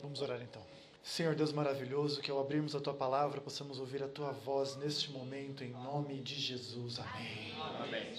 Vamos orar então. Senhor Deus maravilhoso, que ao abrirmos a Tua palavra, possamos ouvir a Tua voz neste momento, em nome de Jesus. Amém. Amém.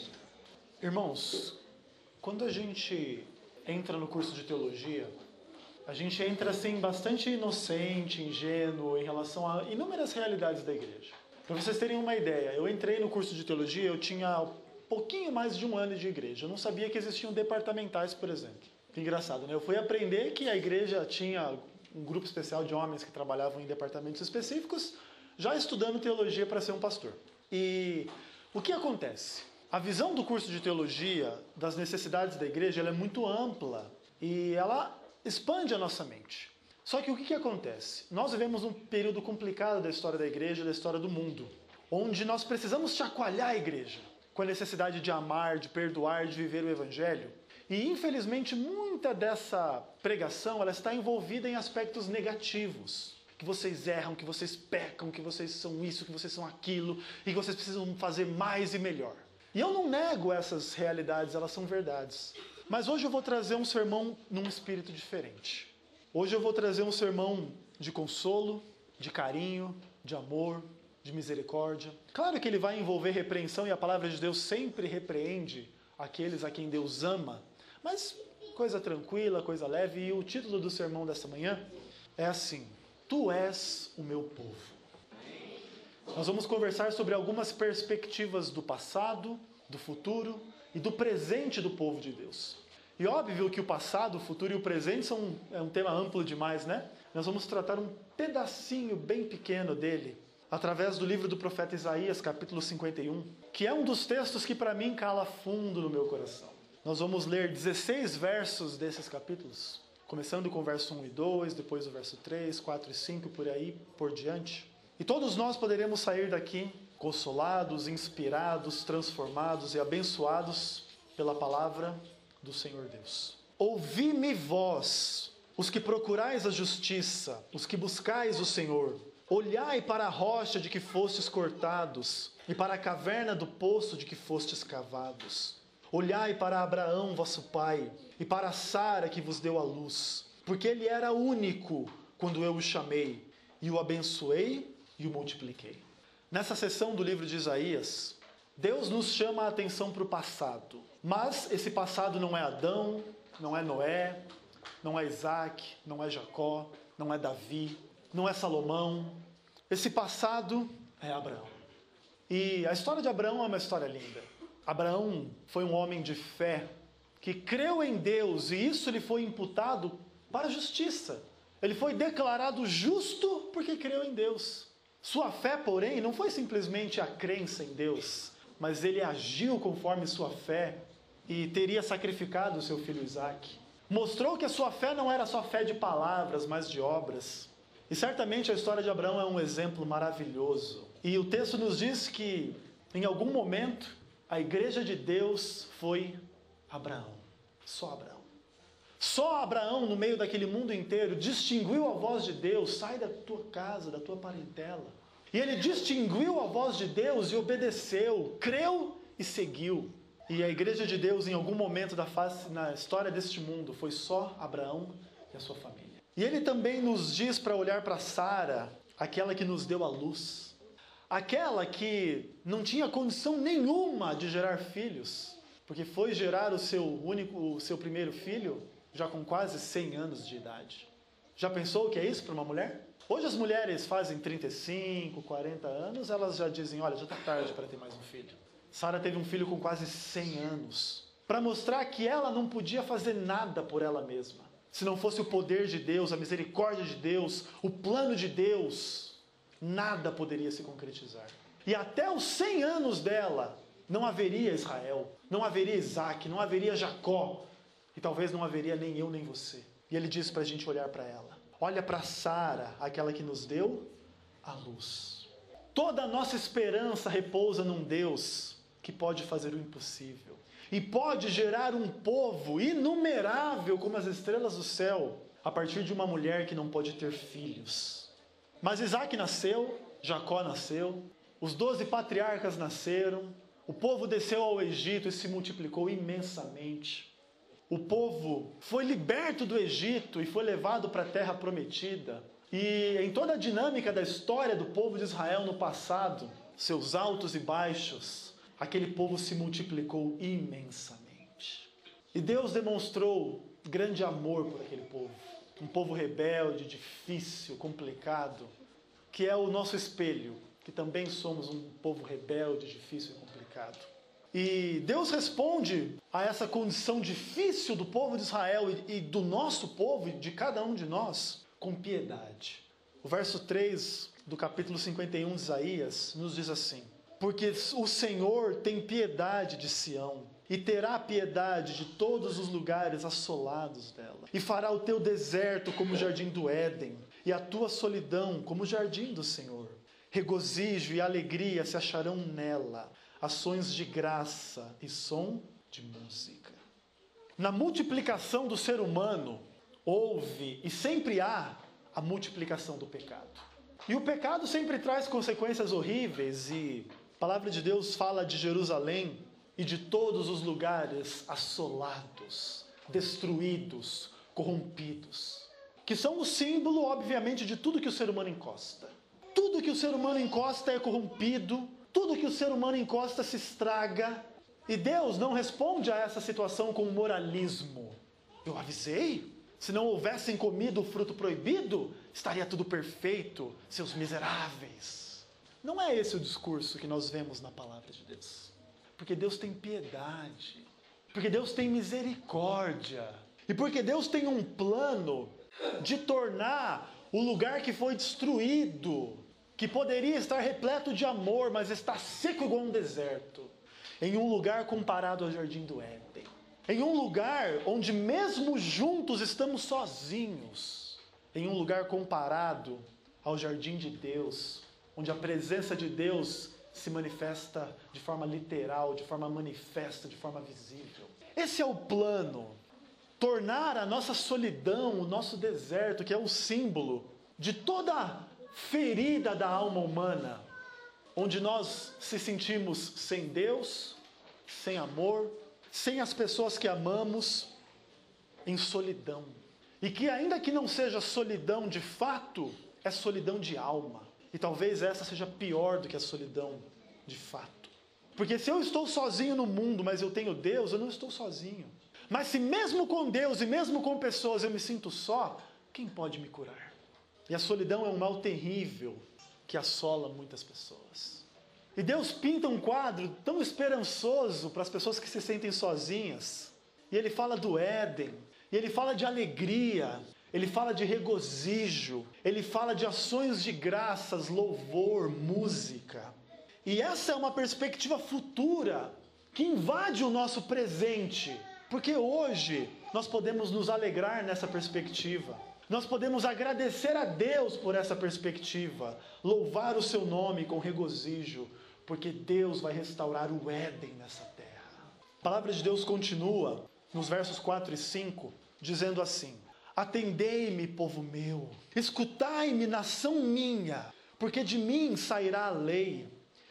Irmãos, quando a gente entra no curso de teologia, a gente entra assim bastante inocente, ingênuo em relação a inúmeras realidades da igreja. Para vocês terem uma ideia, eu entrei no curso de teologia, eu tinha pouquinho mais de um ano de igreja. Eu não sabia que existiam departamentais, por exemplo. Que engraçado, né? Eu fui aprender que a igreja tinha um grupo especial de homens que trabalhavam em departamentos específicos, já estudando teologia para ser um pastor. E o que acontece? A visão do curso de teologia, das necessidades da igreja, ela é muito ampla e ela expande a nossa mente. Só que o que acontece? Nós vivemos um período complicado da história da igreja e da história do mundo, onde nós precisamos chacoalhar a igreja com a necessidade de amar, de perdoar, de viver o evangelho. E infelizmente muita dessa pregação ela está envolvida em aspectos negativos. Que vocês erram, que vocês pecam, que vocês são isso, que vocês são aquilo, e que vocês precisam fazer mais e melhor. E eu não nego essas realidades, elas são verdades. Mas hoje eu vou trazer um sermão num espírito diferente. Hoje eu vou trazer um sermão de consolo, de carinho, de amor, de misericórdia. Claro que ele vai envolver repreensão e a palavra de Deus sempre repreende aqueles a quem Deus ama, mas coisa tranquila, coisa leve. E o título do sermão dessa manhã é assim: Tu és o meu povo. Nós vamos conversar sobre algumas perspectivas do passado, do futuro e do presente do povo de Deus. E óbvio que o passado, o futuro e o presente é um tema amplo demais, né? Nós vamos tratar um pedacinho bem pequeno dele, através do livro do profeta Isaías, capítulo 51, que é um dos textos que para mim cala fundo no meu coração. Nós vamos ler 16 versos desses capítulos, começando com o verso 1 e 2, depois o verso 3, 4 e 5, por aí por diante. E todos nós poderemos sair daqui consolados, inspirados, transformados e abençoados pela palavra do Senhor Deus. Ouvi-me vós, os que procurais a justiça, os que buscais o Senhor. Olhai para a rocha de que fostes cortados, e para a caverna do poço de que fostes cavados. Olhai para Abraão, vosso pai, e para Sara que vos deu a luz, porque ele era único quando eu o chamei, e o abençoei e o multipliquei. Nessa sessão do livro de Isaías, Deus nos chama a atenção para o passado. Mas esse passado não é Adão, não é Noé, não é Isaac, não é Jacó, não é Davi, não é Salomão. Esse passado é Abraão. E a história de Abraão é uma história linda. Abraão foi um homem de fé que creu em Deus e isso lhe foi imputado para a justiça. Ele foi declarado justo porque creu em Deus. Sua fé, porém, não foi simplesmente a crença em Deus, mas ele agiu conforme sua fé e teria sacrificado o seu filho Isaac. Mostrou que a sua fé não era só fé de palavras, mas de obras. E certamente a história de Abraão é um exemplo maravilhoso. E o texto nos diz que, em algum momento, a igreja de Deus foi Abraão. Só Abraão. Só Abraão, no meio daquele mundo inteiro, distinguiu a voz de Deus. Sai da tua casa, da tua parentela. E ele distinguiu a voz de Deus e obedeceu, creu e seguiu. E a igreja de Deus, em algum momento na história deste mundo, foi só Abraão e a sua família. E ele também nos diz para olhar para Sara, aquela que nos deu a luz. Aquela que não tinha condição nenhuma de gerar filhos, porque foi gerar o seu primeiro filho já com quase 100 anos de idade. Já pensou o que é isso para uma mulher? Hoje as mulheres fazem 35, 40 anos, elas já dizem, olha, já está tarde para ter mais um filho. Sara teve um filho com quase 100 anos, para mostrar que ela não podia fazer nada por ela mesma. Se não fosse o poder de Deus, a misericórdia de Deus, o plano de Deus, nada poderia se concretizar. E até os 100 anos dela, não haveria Israel, não haveria Isaac, não haveria Jacó, e talvez não haveria nem eu nem você. E ele diz para a gente olhar para ela. Olha para Sara, aquela que nos deu a luz. Toda a nossa esperança repousa num Deus que pode fazer o impossível. E pode gerar um povo inumerável como as estrelas do céu, a partir de uma mulher que não pode ter filhos. Mas Isaac nasceu, Jacó nasceu, os 12 patriarcas nasceram, o povo desceu ao Egito e se multiplicou imensamente. o povo foi liberto do Egito e foi levado para a terra prometida. E em toda a dinâmica da história do povo de Israel no passado, seus altos e baixos, aquele povo se multiplicou imensamente. E Deus demonstrou grande amor por aquele povo. Um povo rebelde, difícil, complicado, que é o nosso espelho, que também somos um povo rebelde, difícil e complicado. E Deus responde a essa condição difícil do povo de Israel e do nosso povo, e de cada um de nós, com piedade. O verso 3 do capítulo 51 de Isaías nos diz assim: porque o Senhor tem piedade de Sião, e terá piedade de todos os lugares assolados dela, e fará o teu deserto como o jardim do Éden, e a tua solidão como o jardim do Senhor. Regozijo e alegria se acharão nela, ações de graça e som de música. Na multiplicação do ser humano, houve e sempre há a multiplicação do pecado. E o pecado sempre traz consequências horríveis, e a palavra de Deus fala de Jerusalém e de todos os lugares assolados, destruídos, corrompidos, que são o símbolo, obviamente, de tudo que o ser humano encosta. Tudo que o ser humano encosta é corrompido, tudo que o ser humano encosta se estraga, e Deus não responde a essa situação com moralismo. Eu avisei, se não houvessem comido o fruto proibido, estaria tudo perfeito, seus miseráveis. Não é esse o discurso que nós vemos na palavra de Deus. Porque Deus tem piedade, porque Deus tem misericórdia, e porque Deus tem um plano de tornar o lugar que foi destruído, que poderia estar repleto de amor, mas está seco igual um deserto, em um lugar comparado ao jardim do Éden. Em um lugar onde mesmo juntos estamos sozinhos. Em um lugar comparado ao jardim de Deus, onde a presença de Deus se manifesta de forma literal, de forma manifesta, de forma visível. Esse é o plano. Tornar a nossa solidão, o nosso deserto, que é o símbolo de toda ferida da alma humana, onde nós se sentimos sem Deus, sem amor, sem as pessoas que amamos, em solidão. E que ainda que não seja solidão de fato, é solidão de alma. E talvez essa seja pior do que a solidão de fato. Porque se eu estou sozinho no mundo, mas eu tenho Deus, eu não estou sozinho. Mas se mesmo com Deus e mesmo com pessoas eu me sinto só, quem pode me curar? E a solidão é um mal terrível que assola muitas pessoas. E Deus pinta um quadro tão esperançoso para as pessoas que se sentem sozinhas. E Ele fala do Éden, e Ele fala de alegria, Ele fala de regozijo, Ele fala de ações de graças, louvor, música. E essa é uma perspectiva futura que invade o nosso presente, porque hoje nós podemos nos alegrar nessa perspectiva. Nós podemos agradecer a Deus por essa perspectiva, louvar o seu nome com regozijo, porque Deus vai restaurar o Éden nessa terra. A palavra de Deus continua nos versos 4 e 5, dizendo assim: atendei-me, povo meu, escutai-me, nação minha, porque de mim sairá a lei,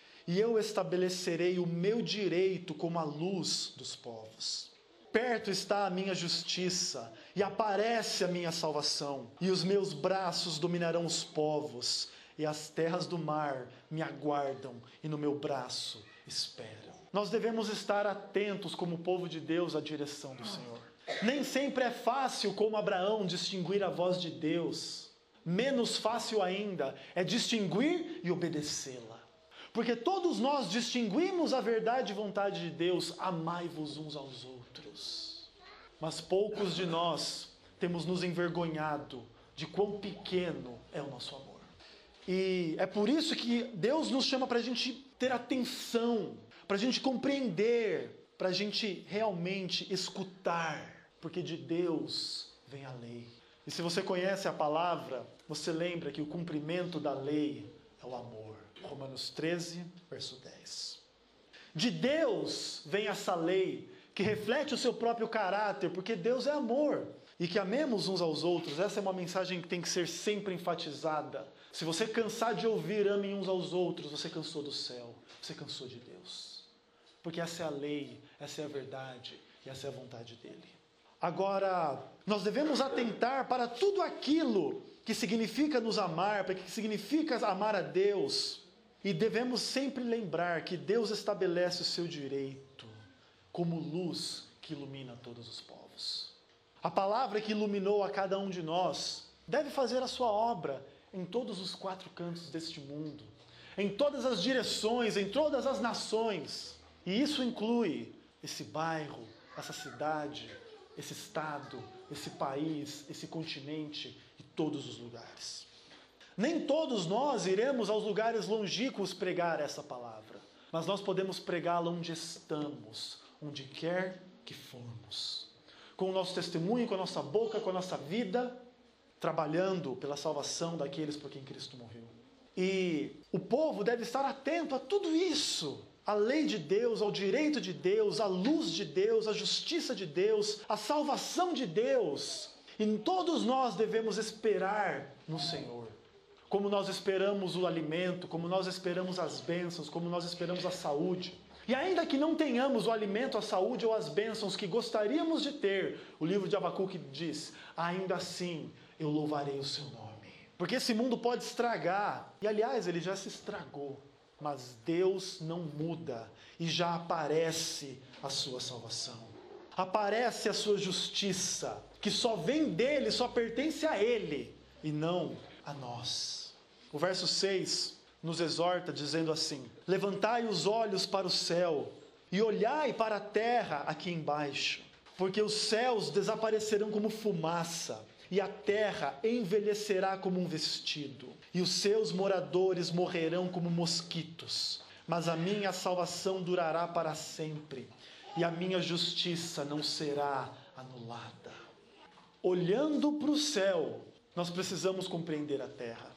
e eu estabelecerei o meu direito como a luz dos povos. Perto está a minha justiça, e aparece a minha salvação, e os meus braços dominarão os povos, e as terras do mar me aguardam, e no meu braço esperam. Nós devemos estar atentos como povo de Deus à direção do Senhor. Nem sempre é fácil, como Abraão, distinguir a voz de Deus. Menos fácil ainda é distinguir e obedecê-la. Porque todos nós distinguimos a verdade e vontade de Deus: amai-vos uns aos outros. Mas poucos de nós temos nos envergonhado de quão pequeno é o nosso amor. E é por isso que Deus nos chama para a gente ter atenção, para a gente compreender, para a gente realmente escutar, porque de Deus vem a lei. E se você conhece a palavra, você lembra que o cumprimento da lei é o amor. Romanos 13, verso 10. De Deus vem essa lei que reflete o seu próprio caráter, porque Deus é amor. E que amemos uns aos outros. Essa é uma mensagem que tem que ser sempre enfatizada. Se você cansar de ouvir amem uns aos outros, você cansou do céu, você cansou de Deus. Porque essa é a lei, essa é a verdade e essa é a vontade dele. Agora, nós devemos atentar para tudo aquilo que significa nos amar, para que significa amar a Deus. E devemos sempre lembrar que Deus estabelece o seu direito como luz que ilumina todos os povos. A palavra que iluminou a cada um de nós deve fazer a sua obra em todos os 4 cantos deste mundo, em todas as direções, em todas as nações. E isso inclui esse bairro, essa cidade, esse estado, esse país, esse continente e todos os lugares. Nem todos nós iremos aos lugares longínquos pregar essa palavra, mas nós podemos pregá-la onde estamos, onde quer que formos. Com o nosso testemunho, com a nossa boca, com a nossa vida, trabalhando pela salvação daqueles por quem Cristo morreu. E o povo deve estar atento a tudo isso. A lei de Deus, ao direito de Deus, a luz de Deus, a justiça de Deus, a salvação de Deus. E todos nós devemos esperar no Senhor. Como nós esperamos o alimento, como nós esperamos as bênçãos, como nós esperamos a saúde. E ainda que não tenhamos o alimento, a saúde ou as bênçãos que gostaríamos de ter, o livro de Abacuque diz, ainda assim eu louvarei o seu nome. Porque esse mundo pode estragar, e aliás ele já se estragou, mas Deus não muda e já aparece a sua salvação. Aparece a sua justiça, que só vem dele, só pertence a ele e não a nós. O verso 6 nos exorta dizendo assim: levantai os olhos para o céu e olhai para a terra aqui embaixo, porque os céus desaparecerão como fumaça e a terra envelhecerá como um vestido, e os seus moradores morrerão como mosquitos. Mas a minha salvação durará para sempre, e a minha justiça não será anulada. Olhando para o céu, nós precisamos compreender a terra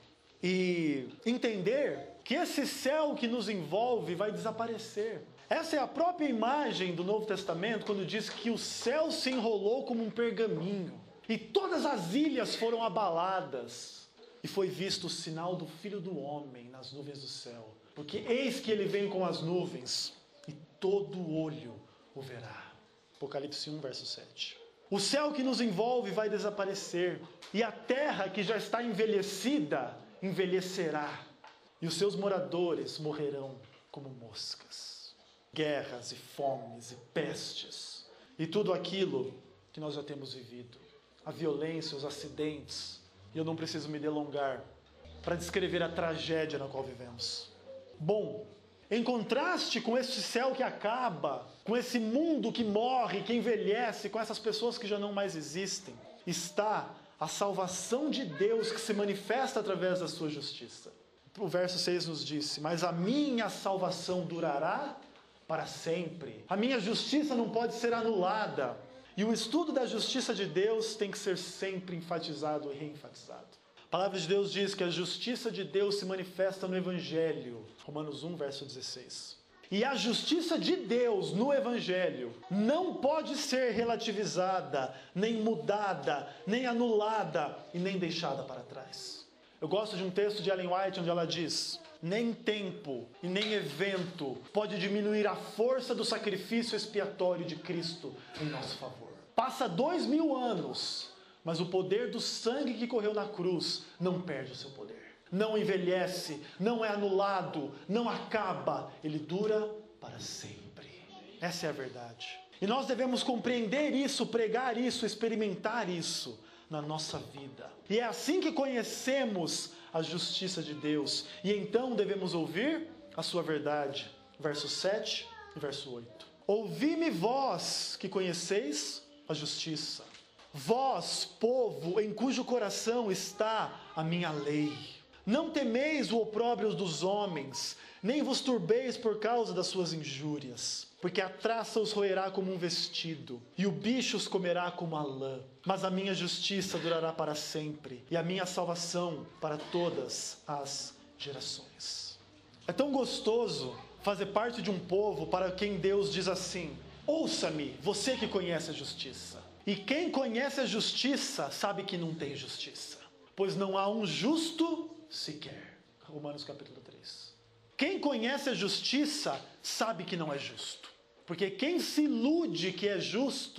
e entender que esse céu que nos envolve vai desaparecer. Essa é a própria imagem do Novo Testamento, quando diz que o céu se enrolou como um pergaminho e todas as ilhas foram abaladas, e foi visto o sinal do Filho do Homem nas nuvens do céu. Porque eis que ele vem com as nuvens, e todo olho o verá. Apocalipse 1, verso 7. O céu que nos envolve vai desaparecer, e a terra que já está envelhecida, envelhecerá, e os seus moradores morrerão como moscas. Guerras e fomes e pestes, e tudo aquilo que nós já temos vivido. A violência, os acidentes, e eu não preciso me delongar para descrever a tragédia na qual vivemos. Bom, em contraste com esse céu que acaba, com esse mundo que morre, que envelhece, com essas pessoas que já não mais existem, está a salvação de Deus que se manifesta através da sua justiça. O verso 6 nos disse: mas a minha salvação durará para sempre. A minha justiça não pode ser anulada. E o estudo da justiça de Deus tem que ser sempre enfatizado e reenfatizado. A palavra de Deus diz que a justiça de Deus se manifesta no Evangelho. Romanos 1, verso 16. E a justiça de Deus no Evangelho não pode ser relativizada, nem mudada, nem anulada e nem deixada para trás. Eu gosto de um texto de Ellen White onde ela diz: nem tempo e nem evento pode diminuir a força do sacrifício expiatório de Cristo em nosso favor. Passa 2000 anos, mas o poder do sangue que correu na cruz não perde o seu poder. Não envelhece, não é anulado, não acaba, ele dura para sempre. Essa é a verdade. E nós devemos compreender isso, pregar isso, experimentar isso na nossa vida. E é assim que conhecemos a justiça de Deus. E então devemos ouvir a sua verdade. Verso 7 e verso 8. Ouvi-me vós que conheceis a justiça. Vós, povo, em cujo coração está a minha lei. Não temeis o opróbrio dos homens, nem vos turbeis por causa das suas injúrias. Porque a traça os roerá como um vestido, e o bicho os comerá como a lã. Mas a minha justiça durará para sempre, e a minha salvação para todas as gerações. É tão gostoso fazer parte de um povo para quem Deus diz assim: ouça-me, você que conhece a justiça. E quem conhece a justiça sabe que não tem justiça, pois não há um justo sequer. Romanos capítulo 3. Quem conhece a justiça sabe que não é justo. Porque quem se ilude que é justo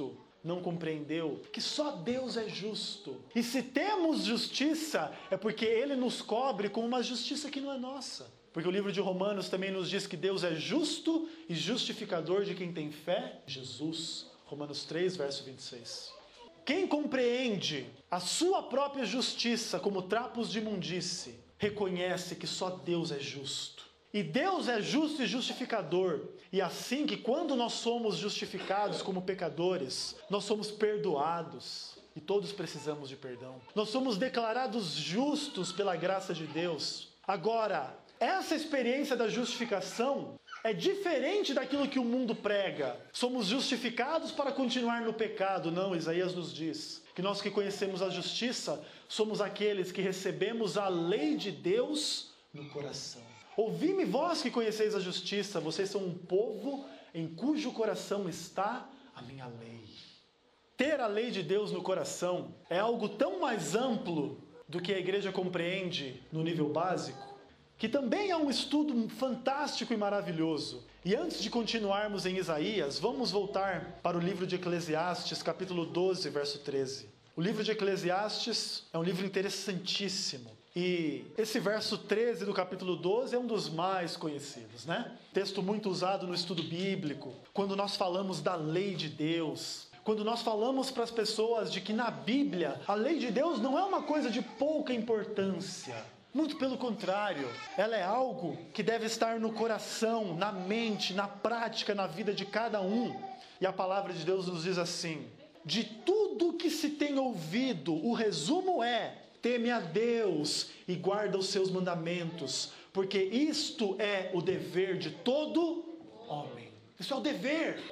não compreendeu que só Deus é justo. E se temos justiça, é porque Ele nos cobre com uma justiça que não é nossa. Porque o livro de Romanos também nos diz que Deus é justo e justificador de quem tem fé em Jesus. Romanos 3, verso 26. Quem compreende a sua própria justiça como trapos de imundície, reconhece que só Deus é justo. E Deus é justo e justificador. E assim que quando nós somos justificados como pecadores, nós somos perdoados. E todos precisamos de perdão. Nós somos declarados justos pela graça de Deus. Agora, essa experiência da justificação é diferente daquilo que o mundo prega. Somos justificados para continuar no pecado. Não, Isaías nos diz que nós que conhecemos a justiça, somos aqueles que recebemos a lei de Deus no coração. Ouvi-me vós que conheceis a justiça, vocês são um povo em cujo coração está a minha lei. Ter a lei de Deus no coração é algo tão mais amplo do que a igreja compreende no nível básico, que também é um estudo fantástico e maravilhoso. E antes de continuarmos em Isaías, vamos voltar para o livro de Eclesiastes, capítulo 12, verso 13. O livro de Eclesiastes é um livro interessantíssimo. E esse verso 13 do capítulo 12 é um dos mais conhecidos, né? Texto muito usado no estudo bíblico, quando nós falamos da lei de Deus, quando nós falamos para as pessoas de que na Bíblia a lei de Deus não é uma coisa de pouca importância. Muito pelo contrário, ela é algo que deve estar no coração, na mente, na prática, na vida de cada um. E a palavra de Deus nos diz assim: de tudo que se tem ouvido, o resumo é: teme a Deus e guarda os seus mandamentos, porque isto é o dever de todo homem. Isso é o dever.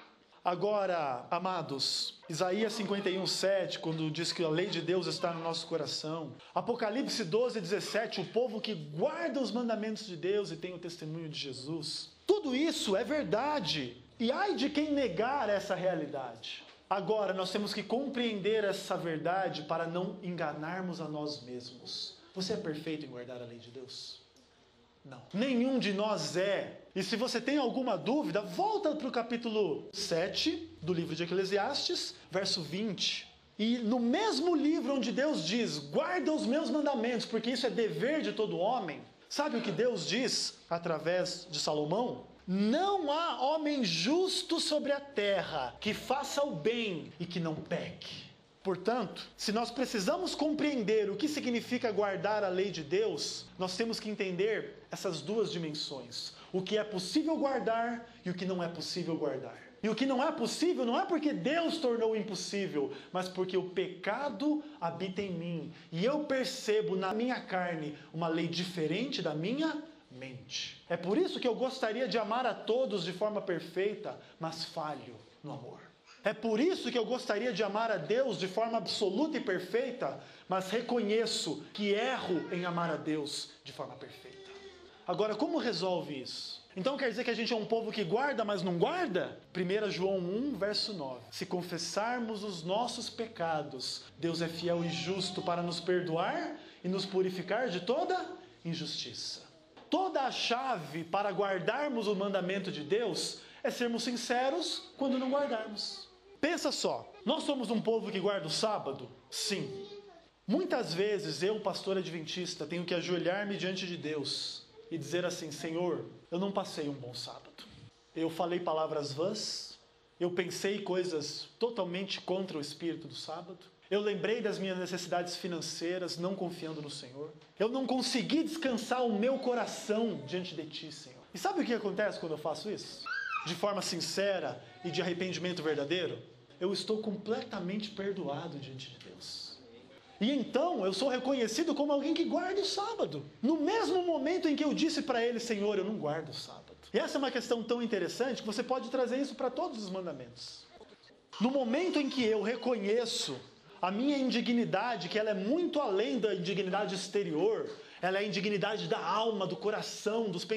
Agora, amados, Isaías 51:7, quando diz que a lei de Deus está no nosso coração. Apocalipse 12:17, o povo que guarda os mandamentos de Deus e tem o testemunho de Jesus. Tudo isso é verdade. E ai de quem negar essa realidade. Agora, nós temos que compreender essa verdade para não enganarmos a nós mesmos. Você é perfeito em guardar a lei de Deus? Não. Nenhum de nós é. E se você tem alguma dúvida, volta para o capítulo 7 do livro de Eclesiastes, verso 20. E no mesmo livro onde Deus diz: guarda os meus mandamentos, porque isso é dever de todo homem. Sabe o que Deus diz através de Salomão? Não há homem justo sobre a terra que faça o bem e que não peque. Portanto, se nós precisamos compreender o que significa guardar a lei de Deus, nós temos que entender essas duas dimensões. O que é possível guardar e o que não é possível guardar. E o que não é possível não é porque Deus tornou impossível, mas porque o pecado habita em mim. E eu percebo na minha carne uma lei diferente da minha mente. É por isso que eu gostaria de amar a todos de forma perfeita, mas falho no amor. É por isso que eu gostaria de amar a Deus de forma absoluta e perfeita, mas reconheço que erro em amar a Deus de forma perfeita. Agora, como resolve isso? Então quer dizer que a gente é um povo que guarda, mas não guarda? 1 João 1, verso 9. Se confessarmos os nossos pecados, Deus é fiel e justo para nos perdoar e nos purificar de toda injustiça. Toda a chave para guardarmos o mandamento de Deus é sermos sinceros quando não guardarmos. Pensa só, nós somos um povo que guarda o sábado? Sim. Muitas vezes eu, pastor adventista, tenho que ajoelhar-me diante de Deus e dizer assim: Senhor, eu não passei um bom sábado. Eu falei palavras vãs, eu pensei coisas totalmente contra o espírito do sábado. Eu lembrei das minhas necessidades financeiras, não confiando no Senhor. Eu não consegui descansar o meu coração diante de Ti, Senhor. E sabe o que acontece quando eu faço isso? De forma sincera e de arrependimento verdadeiro? Eu estou completamente perdoado diante de Deus. E então eu sou reconhecido como alguém que guarda o sábado. No mesmo momento em que eu disse para Ele: Senhor, eu não guardo o sábado. E essa é uma questão tão interessante que você pode trazer isso para todos os mandamentos. No momento em que eu reconheço a minha indignidade, que ela é muito além da indignidade exterior, ela é a indignidade da alma, do coração, dos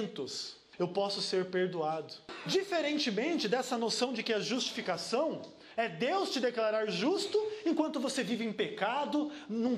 pensamentos, eu posso ser perdoado. Diferentemente dessa noção de que a justificação É Deus te declarar justo enquanto você vive em pecado,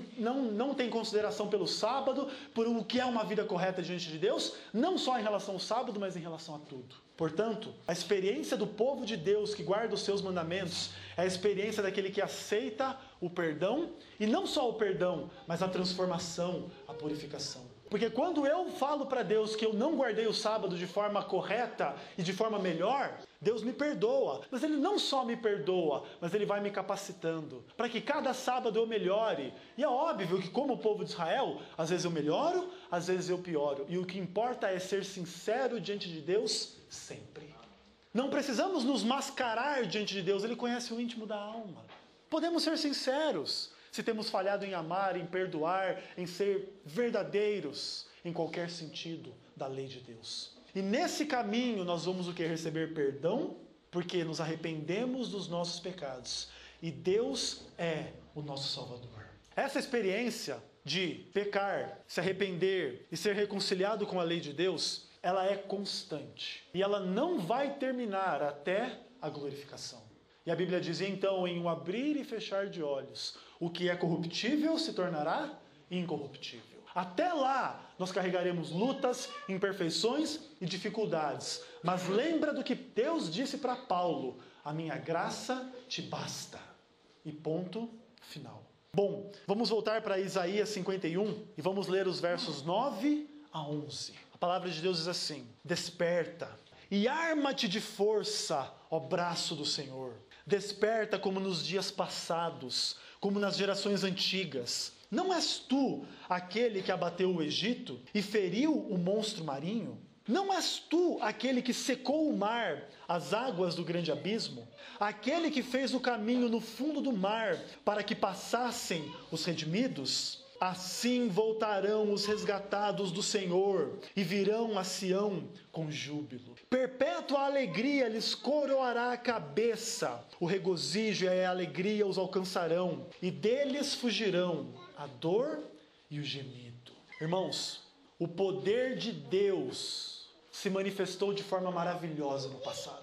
não tem consideração pelo sábado, por o que é uma vida correta diante de Deus, não só em relação ao sábado, mas em relação a tudo. Portanto, a experiência do povo de Deus que guarda os seus mandamentos é a experiência daquele que aceita o perdão, e não só o perdão, mas a transformação, a purificação. Porque quando eu falo para Deus que eu não guardei o sábado de forma correta e de forma melhor, Deus me perdoa. Mas Ele não só me perdoa, mas Ele vai me capacitando para que cada sábado eu melhore. E é óbvio que, como o povo de Israel, às vezes eu melhoro, às vezes eu pioro. E o que importa é ser sincero diante de Deus sempre. Não precisamos nos mascarar diante de Deus, Ele conhece o íntimo da alma. Podemos ser sinceros. Se temos falhado em amar, em perdoar, em ser verdadeiros em qualquer sentido da lei de Deus. E nesse caminho nós vamos o que? Receber perdão, porque nos arrependemos dos nossos pecados. E Deus é o nosso Salvador. Essa experiência de pecar, se arrepender e ser reconciliado com a lei de Deus, ela é constante. E ela não vai terminar até a glorificação. E a Bíblia diz, então, em um abrir e fechar de olhos, o que é corruptível se tornará incorruptível. Até lá, nós carregaremos lutas, imperfeições e dificuldades. Mas lembra do que Deus disse para Paulo, a minha graça te basta. E ponto final. Bom, vamos voltar para Isaías 51 e vamos ler os versos 9 a 11. A palavra de Deus diz assim, desperta e arma-te de força, ó braço do Senhor. Desperta como nos dias passados, como nas gerações antigas. Não és tu aquele que abateu o Egito e feriu o monstro marinho? Não és tu aquele que secou o mar, as águas do grande abismo? Aquele que fez o caminho no fundo do mar para que passassem os redimidos? Assim voltarão os resgatados do Senhor e virão a Sião com júbilo. Perpétua alegria lhes coroará a cabeça. O regozijo e a alegria os alcançarão e deles fugirão a dor e o gemido. Irmãos, o poder de Deus se manifestou de forma maravilhosa no passado.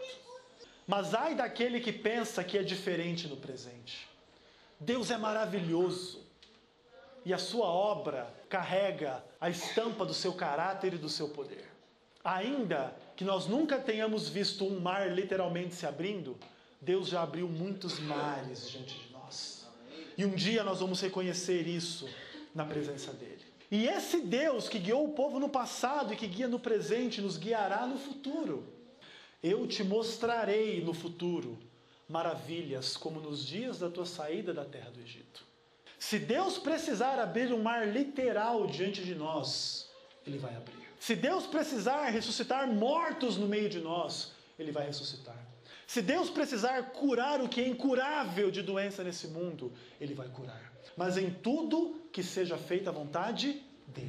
Mas ai daquele que pensa que é diferente no presente. Deus é maravilhoso. E a sua obra carrega a estampa do seu caráter e do seu poder. Ainda que nós nunca tenhamos visto um mar literalmente se abrindo, Deus já abriu muitos mares diante de nós. E um dia nós vamos reconhecer isso na presença dEle. E esse Deus que guiou o povo no passado e que guia no presente, nos guiará no futuro. Eu te mostrarei no futuro maravilhas como nos dias da tua saída da terra do Egito. Se Deus precisar abrir um mar literal diante de nós, Ele vai abrir. Se Deus precisar ressuscitar mortos no meio de nós, Ele vai ressuscitar. Se Deus precisar curar o que é incurável de doença nesse mundo, Ele vai curar. Mas em tudo que seja feita a vontade dEle.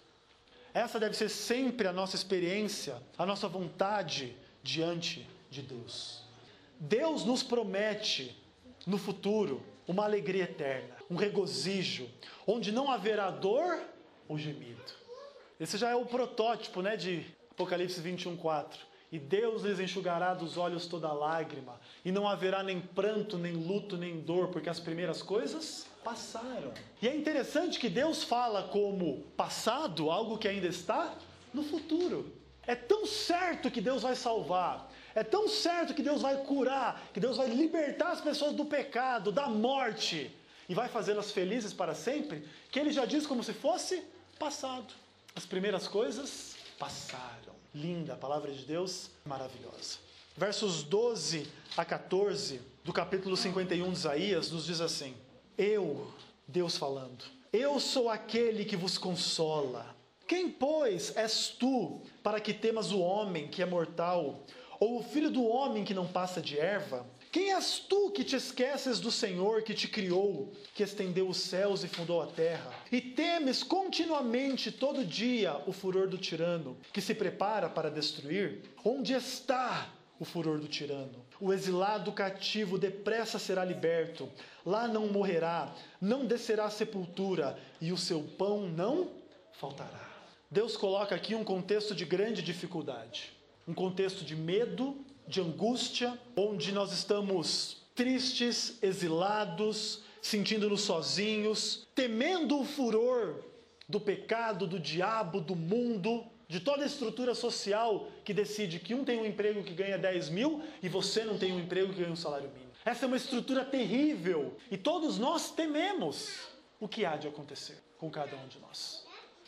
Essa deve ser sempre a nossa experiência, a nossa vontade diante de Deus. Deus nos promete no futuro uma alegria eterna, um regozijo, onde não haverá dor ou gemido. Esse já é o protótipo, de Apocalipse 21:4. E Deus lhes enxugará dos olhos toda lágrima, e não haverá nem pranto, nem luto, nem dor, porque as primeiras coisas passaram. E é interessante que Deus fala como passado, algo que ainda está no futuro. É tão certo que Deus vai salvar, é tão certo que Deus vai curar, que Deus vai libertar as pessoas do pecado, da morte, e vai fazê-las felizes para sempre, que Ele já diz como se fosse passado. As primeiras coisas passaram. Linda, a palavra de Deus, maravilhosa. Versos 12 a 14 do capítulo 51 de Isaías nos diz assim: Eu, Deus falando, eu sou aquele que vos consola. Quem, pois, és tu para que temas o homem que é mortal, ou o filho do homem que não passa de erva? Quem és tu que te esqueces do Senhor que te criou, que estendeu os céus e fundou a terra? E temes continuamente todo dia o furor do tirano, que se prepara para destruir? Onde está o furor do tirano? O exilado cativo depressa será liberto, lá não morrerá, não descerá à sepultura, e o seu pão não faltará. Deus coloca aqui um contexto de grande dificuldade, um contexto de medo, de angústia, onde nós estamos tristes, exilados, sentindo-nos sozinhos, temendo o furor do pecado, do diabo, do mundo, de toda a estrutura social que decide que um tem um emprego que ganha 10 mil e você não tem um emprego que ganha um salário mínimo. Essa é uma estrutura terrível e todos nós tememos o que há de acontecer com cada um de nós.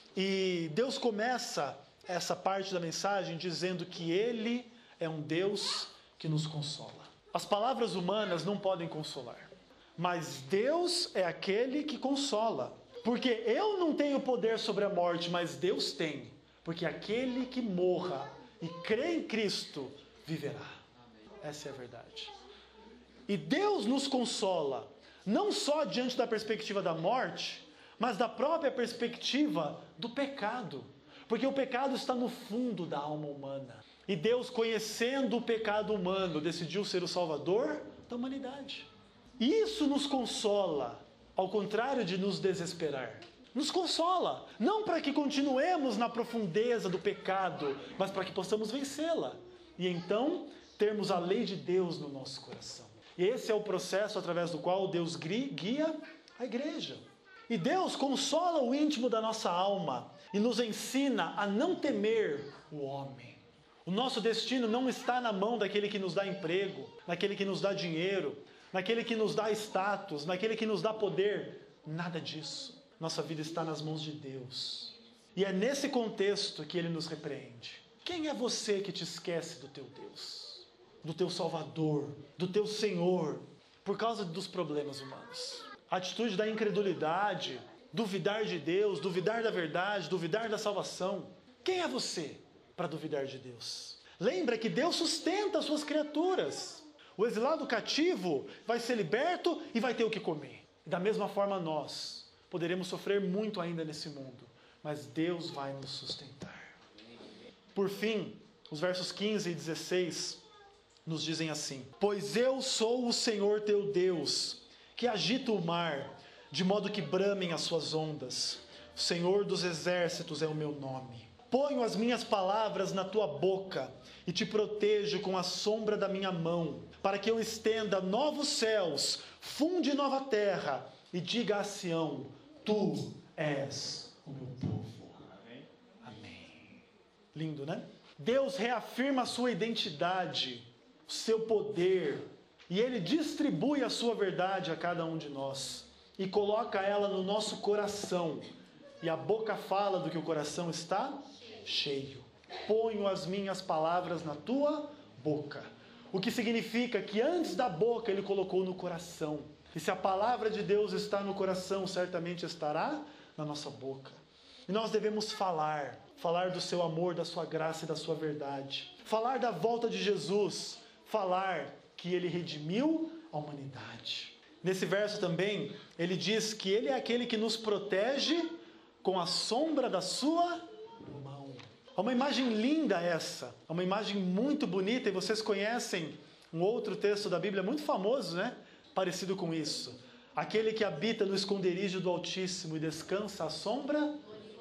E Deus começa essa parte da mensagem dizendo que Ele é um Deus que nos consola. As palavras humanas não podem consolar, mas Deus é aquele que consola. Porque eu não tenho poder sobre a morte, mas Deus tem. Porque aquele que morra e crê em Cristo viverá. Essa é a verdade. E Deus nos consola, não só diante da perspectiva da morte, mas da própria perspectiva do pecado. Porque o pecado está no fundo da alma humana. E Deus, conhecendo o pecado humano, decidiu ser o Salvador da humanidade. E isso nos consola, ao contrário de nos desesperar. Nos consola, não para que continuemos na profundeza do pecado, mas para que possamos vencê-la. E então, termos a lei de Deus no nosso coração. E esse é o processo através do qual Deus guia a igreja. E Deus consola o íntimo da nossa alma e nos ensina a não temer o homem. O nosso destino não está na mão daquele que nos dá emprego, naquele que nos dá dinheiro, naquele que nos dá status, naquele que nos dá poder. Nada disso. Nossa vida está nas mãos de Deus. E é nesse contexto que Ele nos repreende. Quem é você que te esquece do teu Deus, do teu Salvador, do teu Senhor, por causa dos problemas humanos? A atitude da incredulidade, duvidar de Deus, duvidar da verdade, duvidar da salvação. Quem é você para duvidar de Deus? Lembra que Deus sustenta as suas criaturas. O exilado cativo vai ser liberto e vai ter o que comer. Da mesma forma nós poderemos sofrer muito ainda nesse mundo, mas Deus vai nos sustentar. Por fim, os versos 15 e 16 nos dizem assim: Pois eu sou o Senhor teu Deus, que agita o mar, de modo que bramem as suas ondas. O Senhor dos exércitos é o meu nome. Ponho as minhas palavras na tua boca e te protejo com a sombra da minha mão, para que eu estenda novos céus, funde nova terra e diga a Sião: tu és o meu povo. Amém. Amém. Lindo, né? Deus reafirma a sua identidade, o seu poder, e Ele distribui a sua verdade a cada um de nós e coloca ela no nosso coração. E a boca fala do que o coração está cheio. Ponho as minhas palavras na tua boca. O que significa que antes da boca Ele colocou no coração. E se a palavra de Deus está no coração, certamente estará na nossa boca. E nós devemos falar do seu amor, da sua graça e da sua verdade. Falar da volta de Jesus. Falar que Ele redimiu a humanidade. Nesse verso também, ele diz que Ele é aquele que nos protege com a sombra da sua mão. É uma imagem linda essa, é uma imagem muito bonita, e vocês conhecem um outro texto da Bíblia muito famoso, né? Parecido com isso. Aquele que habita no esconderijo do Altíssimo e descansa à sombra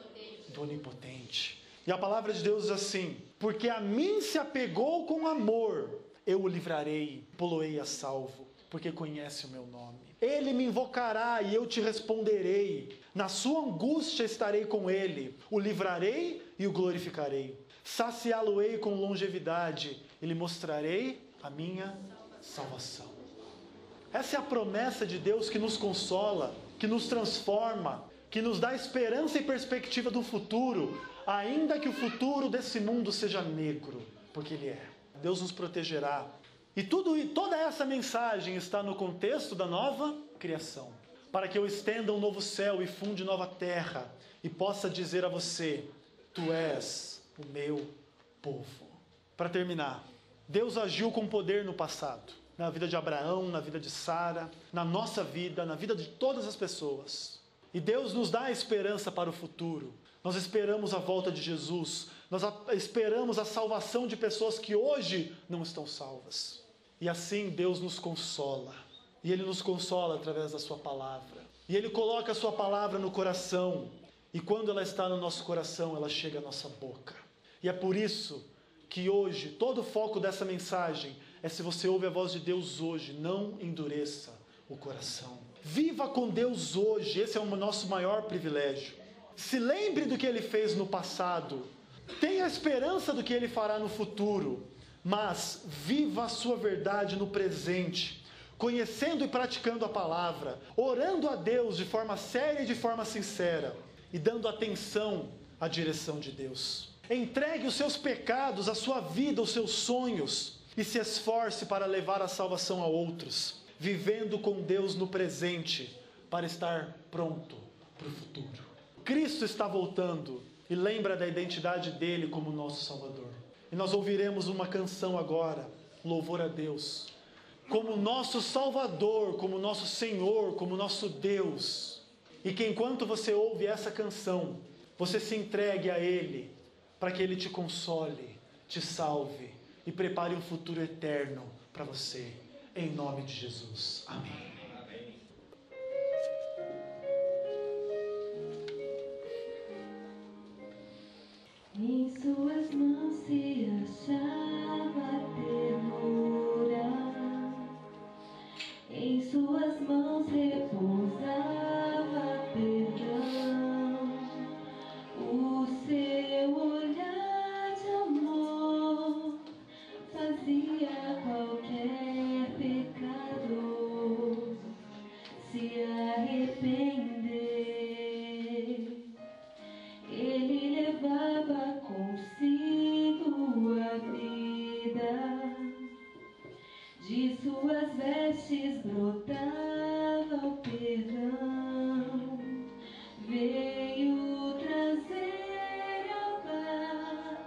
do Onipotente. E a palavra de Deus diz assim: porque a mim se apegou com amor, eu o livrarei, poloei a salvo, porque conhece o meu nome. Ele me invocará e eu te responderei. Na sua angústia estarei com ele. O livrarei e o glorificarei. Saciá-lo-ei com longevidade e lhe mostrarei a minha salvação. Essa é a promessa de Deus que nos consola, que nos transforma, que nos dá esperança e perspectiva do futuro, ainda que o futuro desse mundo seja negro, porque Ele é. Deus nos protegerá. E toda essa mensagem está no contexto da nova criação. Para que eu estenda um novo céu e funde nova terra e possa dizer a você: tu és o meu povo. Para terminar, Deus agiu com poder no passado. Na vida de Abraão, na vida de Sara, na nossa vida, na vida de todas as pessoas. E Deus nos dá a esperança para o futuro. Nós esperamos a volta de Jesus. Nós esperamos a salvação de pessoas que hoje não estão salvas. E assim Deus nos consola. E Ele nos consola através da sua palavra. E Ele coloca a sua palavra no coração. E quando ela está no nosso coração, ela chega à nossa boca. E é por isso que hoje todo o foco dessa mensagem é se você ouve a voz de Deus hoje, não endureça o coração. Viva com Deus hoje, esse é o nosso maior privilégio. Se lembre do que Ele fez no passado, tenha esperança do que Ele fará no futuro, mas viva a sua verdade no presente, conhecendo e praticando a palavra, orando a Deus de forma séria e de forma sincera, e dando atenção à direção de Deus. Entregue os seus pecados, a sua vida, os seus sonhos, e se esforce para levar a salvação a outros, vivendo com Deus no presente, para estar pronto para o futuro. Cristo está voltando, e lembra da identidade dele como nosso Salvador. E nós ouviremos uma canção agora, louvor a Deus, como nosso Salvador, como nosso Senhor, como nosso Deus. E que enquanto você ouve essa canção, você se entregue a Ele, para que Ele te console, te salve e prepare um futuro eterno para você. Em nome de Jesus. Amém. Em suas mãos se achava a ternura, em suas mãos repousava perdão. O seu olhar de amor fazia qualquer pecador se arrepender. Ele levava consigo a vida, de suas vestes brotava o perdão. Veio trazer a paz,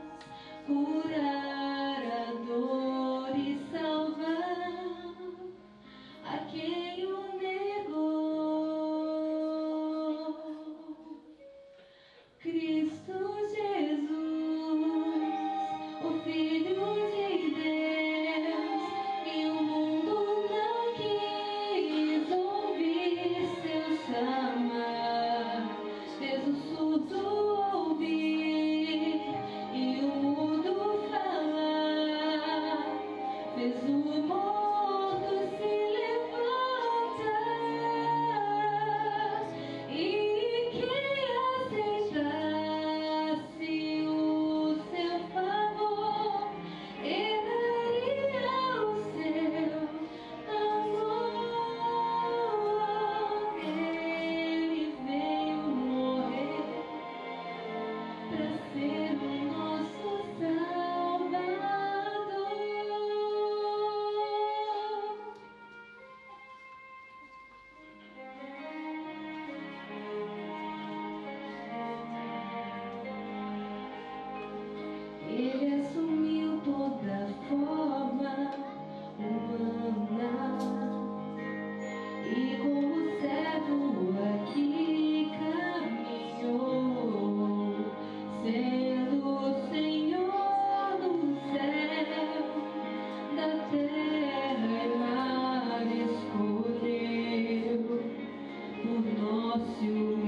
curar a dor e salvar a quem o negou. Cristo Jesus, o Filho de Deus, e o mundo não quis ouvir seu chamar. Fez o surdo ouvir e o mudo falar. Fez o morto se levantar. E quem aceitasse o seu favor, herdaria o seu amor. Ele veio morrer para ser o nosso Salvador. Ele assumiu toda forma humana e como servo aqui caminhou, sendo o Senhor do céu, da terra e mar escolheu por nós se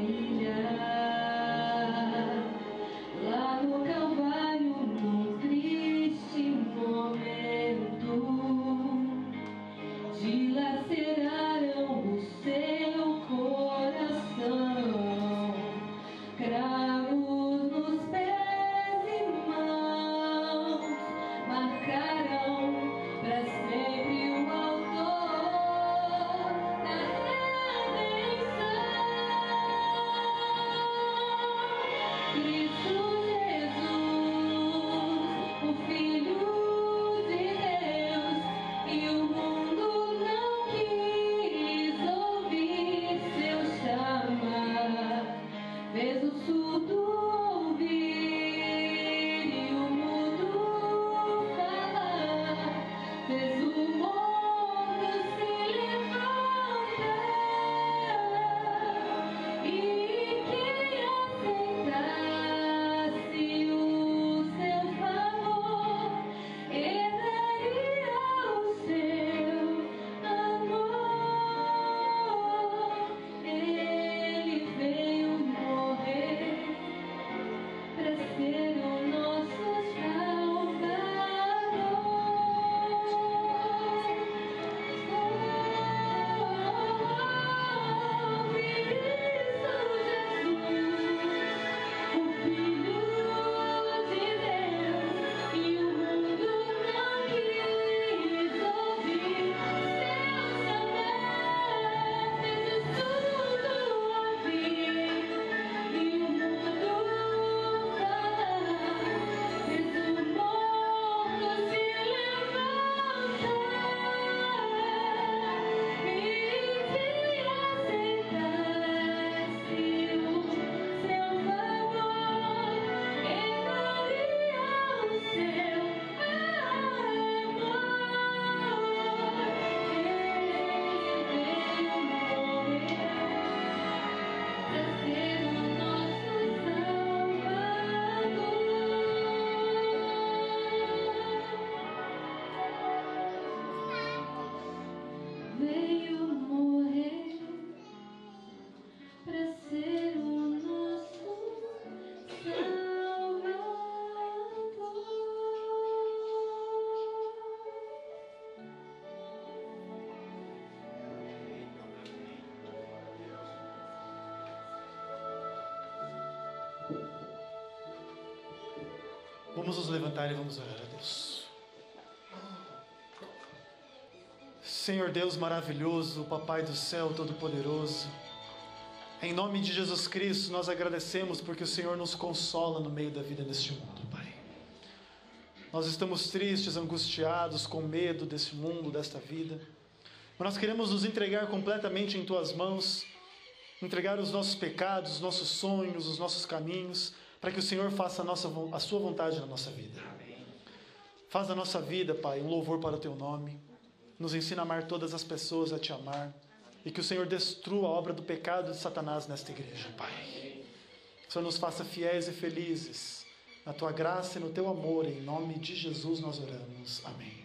humilhar. Lá no Calvário, num triste momento, dilaceraram o seu coração, cravos nos pés e mãos, marcaram para sempre o autor da redenção. Cristo Jesus, o Filho de Deus, e o mundo não quis ouvir seu chamar. Fez o surdo ouvir e o mudo falar. Fez o morto se levantar. E quem aceitasse o seu favor, herdaria o seu amor. Ele veio morrer Vamos nos levantar e vamos orar a Deus. Senhor Deus maravilhoso, Papai do céu todo-poderoso, em nome de Jesus Cristo, nós agradecemos porque o Senhor nos consola no meio da vida deste mundo, Pai. Nós estamos tristes, angustiados, com medo desse mundo, desta vida. Mas nós queremos nos entregar completamente em Tuas mãos, entregar os nossos pecados, os nossos sonhos, os nossos caminhos, para que o Senhor faça a Sua vontade na nossa vida. Faz da nossa vida, Pai, um louvor para o Teu nome. Nos ensina a amar todas as pessoas, a Te amar. E que o Senhor destrua a obra do pecado de Satanás nesta igreja, Pai. O Senhor nos faça fiéis e felizes na Tua graça e no Teu amor. Em nome de Jesus nós oramos. Amém.